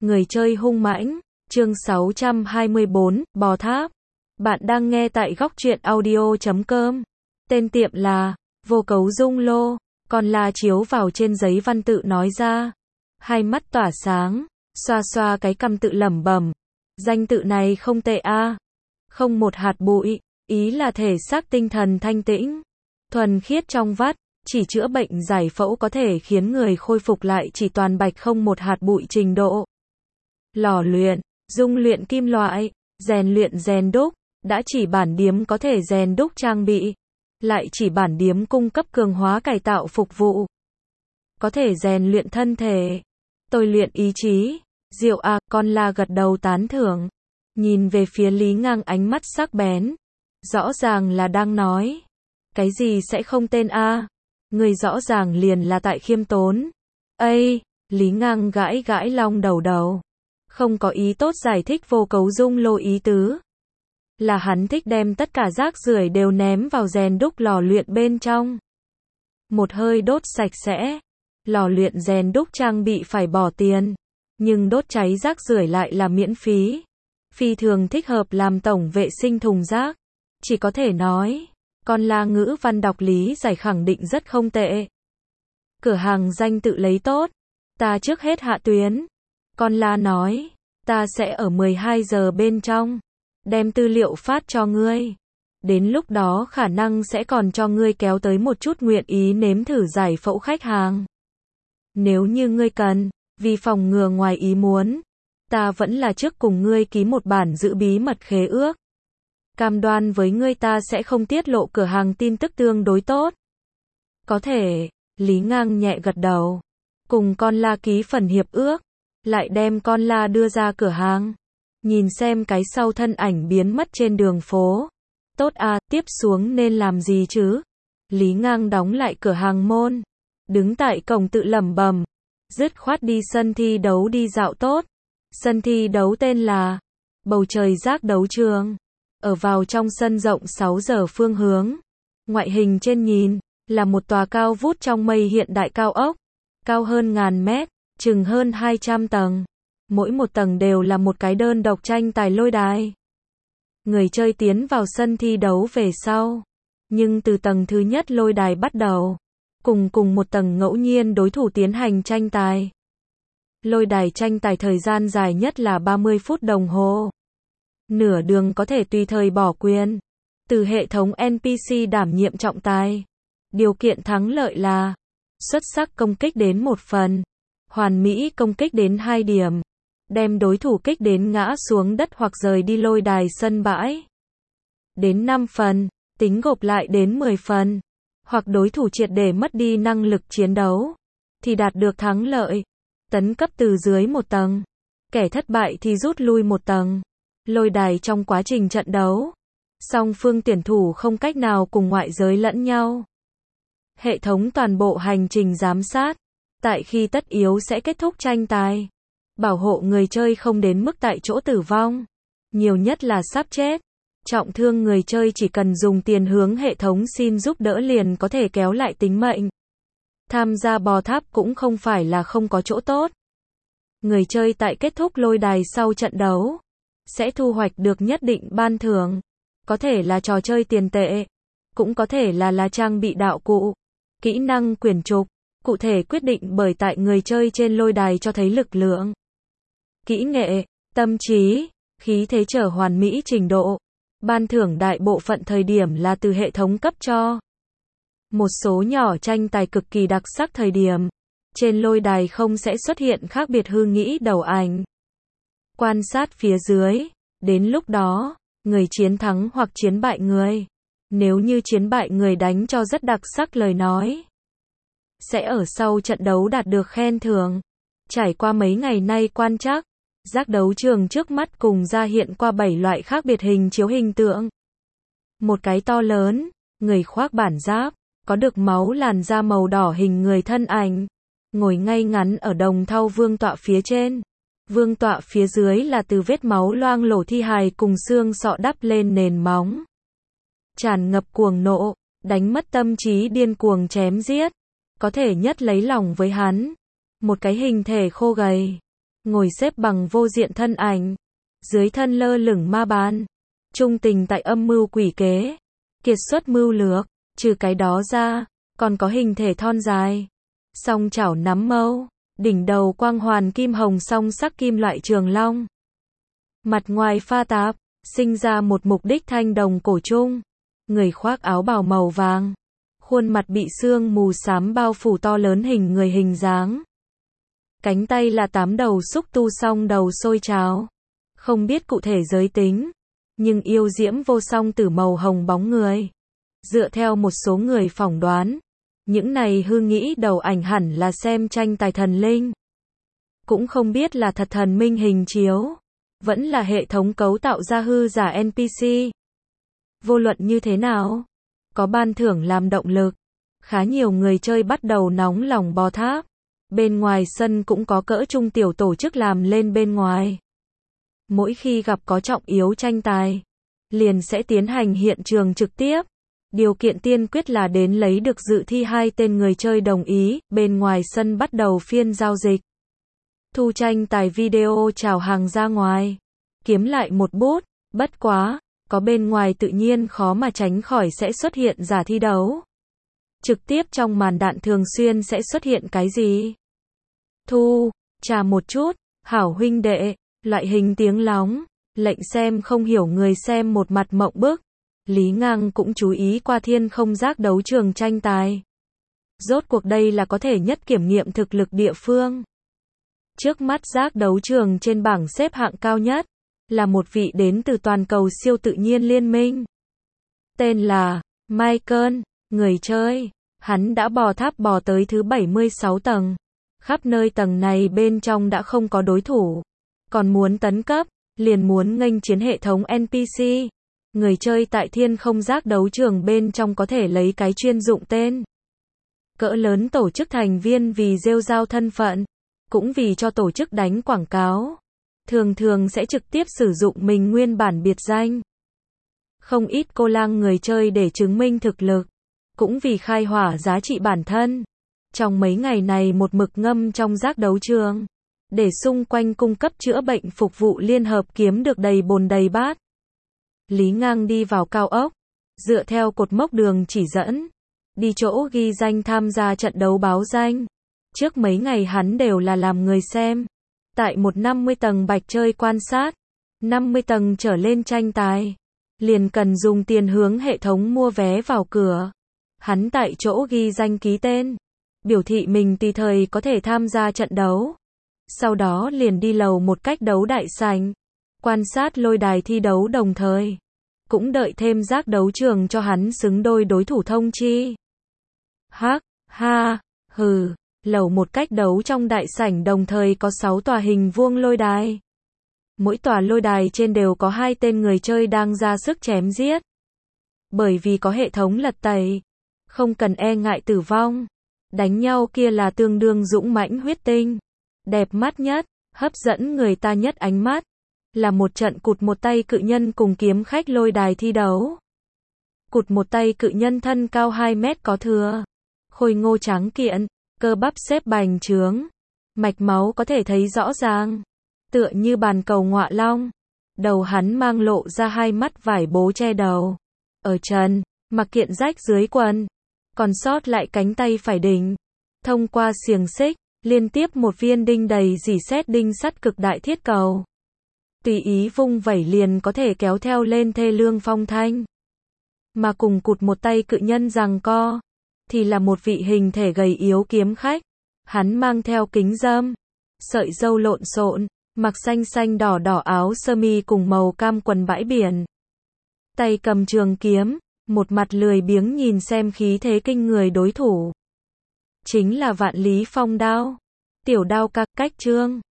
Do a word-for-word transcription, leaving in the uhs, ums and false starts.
Người chơi hung mãnh, chương sáu trăm hai mươi bốn, Bò Tháp. Bạn đang nghe tại góc truyện audio chấm com. Tên tiệm là Vô Cấu Dung Lô, còn là chiếu vào trên giấy văn tự nói ra. Hai mắt tỏa sáng, xoa xoa cái cằm tự lẩm bẩm. Danh tự này không tệ a. Không một hạt bụi, ý là thể xác tinh thần thanh tĩnh, thuần khiết trong vắt, chỉ chữa bệnh giải phẫu có thể khiến người khôi phục lại chỉ toàn bạch không một hạt bụi trình độ. Lò luyện, dung luyện kim loại, rèn luyện rèn đúc, đã chỉ bản điếm có thể rèn đúc trang bị, lại chỉ bản điếm cung cấp cường hóa cải tạo phục vụ. Có thể rèn luyện thân thể, tôi luyện ý chí. Diệu à, con la gật đầu tán thưởng, nhìn về phía Lý Ngang ánh mắt sắc bén, rõ ràng là đang nói, cái gì sẽ không tên a? Người rõ ràng liền là tại khiêm tốn. Ây, Lý Ngang gãi gãi long đầu đầu, không có ý tốt giải thích Vô Cấu Dung Lô ý tứ. Là hắn thích đem tất cả rác rưởi đều ném vào rèn đúc lò luyện bên trong. Một hơi đốt sạch sẽ. Lò luyện rèn đúc trang bị phải bỏ tiền, nhưng đốt cháy rác rưởi lại là miễn phí. Phi thường thích hợp làm tổng vệ sinh thùng rác. Chỉ có thể nói, con la ngữ văn đọc lý giải khẳng định rất không tệ. Cửa hàng danh tự lấy tốt, ta trước hết hạ tuyến. Con la nói, ta sẽ ở mười hai giờ bên trong, đem tư liệu phát cho ngươi. Đến lúc đó khả năng sẽ còn cho ngươi kéo tới một chút nguyện ý nếm thử giải phẫu khách hàng. Nếu như ngươi cần, vì phòng ngừa ngoài ý muốn, ta vẫn là trước cùng ngươi ký một bản giữ bí mật khế ước. Cam đoan với ngươi ta sẽ không tiết lộ cửa hàng tin tức tương đối tốt. Có thể, Lý Ngang nhẹ gật đầu, cùng con la ký phần hiệp ước, lại đem con la đưa ra cửa hàng, nhìn xem cái sau thân ảnh biến mất trên đường phố. Tốt à, tiếp xuống nên làm gì chứ? Lý Ngang đóng lại cửa hàng môn, đứng tại cổng tự lẩm bẩm, dứt khoát đi sân thi đấu đi dạo tốt. Sân thi đấu tên là Bầu Trời Giác Đấu Trường, ở vào trong sân rộng sáu giờ phương hướng. Ngoại hình trên nhìn là một tòa cao vút trong mây hiện đại cao ốc, cao hơn ngàn mét, chừng hơn hai trăm tầng. Mỗi một tầng đều là một cái đơn độc tranh tài lôi đài. Người chơi tiến vào sân thi đấu về sau, nhưng từ tầng thứ nhất lôi đài bắt đầu, cùng cùng một tầng ngẫu nhiên đối thủ tiến hành tranh tài. Lôi đài tranh tài thời gian dài nhất là ba mươi phút đồng hồ. Nửa đường có thể tùy thời bỏ quyền. Từ hệ thống en pê xê đảm nhiệm trọng tài. Điều kiện thắng lợi là xuất sắc công kích đến một phần, hoàn mỹ công kích đến hai điểm, đem đối thủ kích đến ngã xuống đất hoặc rời đi lôi đài sân bãi đến năm phần, tính gộp lại đến mười phần, hoặc đối thủ triệt để mất đi năng lực chiến đấu, thì đạt được thắng lợi. Tấn cấp từ dưới một tầng, kẻ thất bại thì rút lui một tầng. Lôi đài trong quá trình trận đấu, song phương tuyển thủ không cách nào cùng ngoại giới lẫn nhau. Hệ thống toàn bộ hành trình giám sát, tại khi tất yếu sẽ kết thúc tranh tài, bảo hộ người chơi không đến mức tại chỗ tử vong, nhiều nhất là sắp chết. Trọng thương người chơi chỉ cần dùng tiền hướng hệ thống xin giúp đỡ liền có thể kéo lại tính mệnh. Tham gia bò tháp cũng không phải là không có chỗ tốt. Người chơi tại kết thúc lôi đài sau trận đấu, sẽ thu hoạch được nhất định ban thưởng. Có thể là trò chơi tiền tệ, cũng có thể là là trang bị đạo cụ, kỹ năng quyển trục, cụ thể quyết định bởi tại người chơi trên lôi đài cho thấy lực lượng, kỹ nghệ, tâm trí, khí thế trở hoàn mỹ trình độ. Ban thưởng đại bộ phận thời điểm là từ hệ thống cấp cho. Một số nhỏ tranh tài cực kỳ đặc sắc thời điểm, trên lôi đài không sẽ xuất hiện khác biệt hư nghĩ đầu ảnh. Quan sát phía dưới, đến lúc đó, người chiến thắng hoặc chiến bại người. Nếu như chiến bại người đánh cho rất đặc sắc lời nói, sẽ ở sau trận đấu đạt được khen thưởng. Trải qua mấy ngày nay quan trắc, giác đấu trường trước mắt cùng ra hiện qua bảy loại khác biệt hình chiếu hình tượng. Một cái to lớn, người khoác bản giáp, có được máu làn da màu đỏ hình người thân ảnh, ngồi ngay ngắn ở đồng thau vương tọa phía trên. Vương tọa phía dưới là từ vết máu loang lổ thi hài cùng xương sọ đắp lên nền móng. Tràn ngập cuồng nộ, đánh mất tâm trí điên cuồng chém giết. Có thể nhất lấy lòng với hắn. Một cái hình thể khô gầy, ngồi xếp bằng vô diện thân ảnh, dưới thân lơ lửng ma bàn, trung tình tại âm mưu quỷ kế, kiệt xuất mưu lược, trừ cái đó ra, còn có hình thể thon dài, song chảo nắm mâu, đỉnh đầu quang hoàn kim hồng song sắc kim loại trường long. Mặt ngoài pha tạp, sinh ra một mục đích thanh đồng cổ trung, người khoác áo bào màu vàng, khuôn mặt bị sương mù xám bao phủ to lớn hình người hình dáng. Cánh tay là tám đầu xúc tu song đầu sôi trào, không biết cụ thể giới tính, nhưng yêu diễm vô song tử màu hồng bóng người. Dựa theo một số người phỏng đoán, những này hư nghĩ đầu ảnh hẳn là xem tranh tài thần linh. Cũng không biết là thật thần minh hình chiếu, vẫn là hệ thống cấu tạo ra hư giả en pê xê. Vô luận như thế nào, có ban thưởng làm động lực, khá nhiều người chơi bắt đầu nóng lòng bò tháp. Bên ngoài sân cũng có cỡ trung tiểu tổ chức làm lên bên ngoài. Mỗi khi gặp có trọng yếu tranh tài, liền sẽ tiến hành hiện trường trực tiếp. Điều kiện tiên quyết là đến lấy được dự thi hai tên người chơi đồng ý, bên ngoài sân bắt đầu phiên giao dịch. Thu tranh tài video chào hàng ra ngoài, kiếm lại một bút, bất quá, có bên ngoài tự nhiên khó mà tránh khỏi sẽ xuất hiện giả thi đấu. Trực tiếp trong màn đạn thường xuyên sẽ xuất hiện cái gì? Thu, trà một chút, hảo huynh đệ, loại hình tiếng lóng, lệnh xem không hiểu người xem một mặt mộng bức. Lý Ngang cũng chú ý qua thiên không giác đấu trường tranh tài. Rốt cuộc đây là có thể nhất kiểm nghiệm thực lực địa phương. Trước mắt giác đấu trường trên bảng xếp hạng cao nhất, là một vị đến từ toàn cầu siêu tự nhiên liên minh. Tên là Michael, người chơi, hắn đã bò tháp bò tới thứ bảy mươi sáu tầng. Khắp nơi tầng này bên trong đã không có đối thủ. Còn muốn tấn cấp, liền muốn nghênh chiến hệ thống en pê xê. Người chơi tại thiên không giác đấu trường bên trong có thể lấy cái chuyên dụng tên. Cỡ lớn tổ chức thành viên vì rêu rao thân phận, cũng vì cho tổ chức đánh quảng cáo. Thường thường sẽ trực tiếp sử dụng mình nguyên bản biệt danh. Không ít cô lang người chơi để chứng minh thực lực, cũng vì khai hỏa giá trị bản thân. Trong mấy ngày này một mực ngâm trong giác đấu trường, để xung quanh cung cấp chữa bệnh phục vụ liên hợp kiếm được đầy bồn đầy bát. Lý Ngang đi vào cao ốc, dựa theo cột mốc đường chỉ dẫn, đi chỗ ghi danh tham gia trận đấu báo danh. Trước mấy ngày hắn đều là làm người xem, tại một năm mươi tầng bạch chơi quan sát, năm mươi tầng trở lên tranh tài, liền cần dùng tiền hướng hệ thống mua vé vào cửa. Hắn tại chỗ ghi danh ký tên, biểu thị mình tùy thời có thể tham gia trận đấu. Sau đó liền đi lầu một cách đấu đại sảnh, quan sát lôi đài thi đấu đồng thời, cũng đợi thêm giác đấu trường cho hắn xứng đôi đối thủ thông chi. Hắc, ha, hừ, lầu một cách đấu trong đại sảnh đồng thời có sáu tòa hình vuông lôi đài. Mỗi tòa lôi đài trên đều có hai tên người chơi đang ra sức chém giết. Bởi vì có hệ thống lật tẩy, không cần e ngại tử vong. Đánh nhau kia là tương đương dũng mãnh huyết tinh. Đẹp mắt nhất, hấp dẫn người ta nhất ánh mắt, là một trận cụt một tay cự nhân cùng kiếm khách lôi đài thi đấu. Cụt một tay cự nhân thân cao hai mét có thừa, khôi ngô tráng kiện, cơ bắp xếp bành trướng, mạch máu có thể thấy rõ ràng, tựa như bàn cầu ngọa long. Đầu hắn mang lộ ra hai mắt vải bố che đầu. Ở trần, mặc kiện rách dưới quần, còn sót lại cánh tay phải đỉnh. Thông qua xiềng xích, liên tiếp một viên đinh đầy dỉ sét đinh sắt cực đại thiết cầu. Tùy ý vung vẩy liền có thể kéo theo lên thê lương phong thanh. Mà cùng cụt một tay cự nhân giằng co, thì là một vị hình thể gầy yếu kiếm khách. Hắn mang theo kính râm, sợi râu lộn xộn, mặc xanh xanh đỏ đỏ áo sơ mi cùng màu cam quần bãi biển. Tay cầm trường kiếm, một mặt lười biếng nhìn xem khí thế kinh người đối thủ. Chính là Vạn Lý Phong đao. Tiểu đao các cách chương.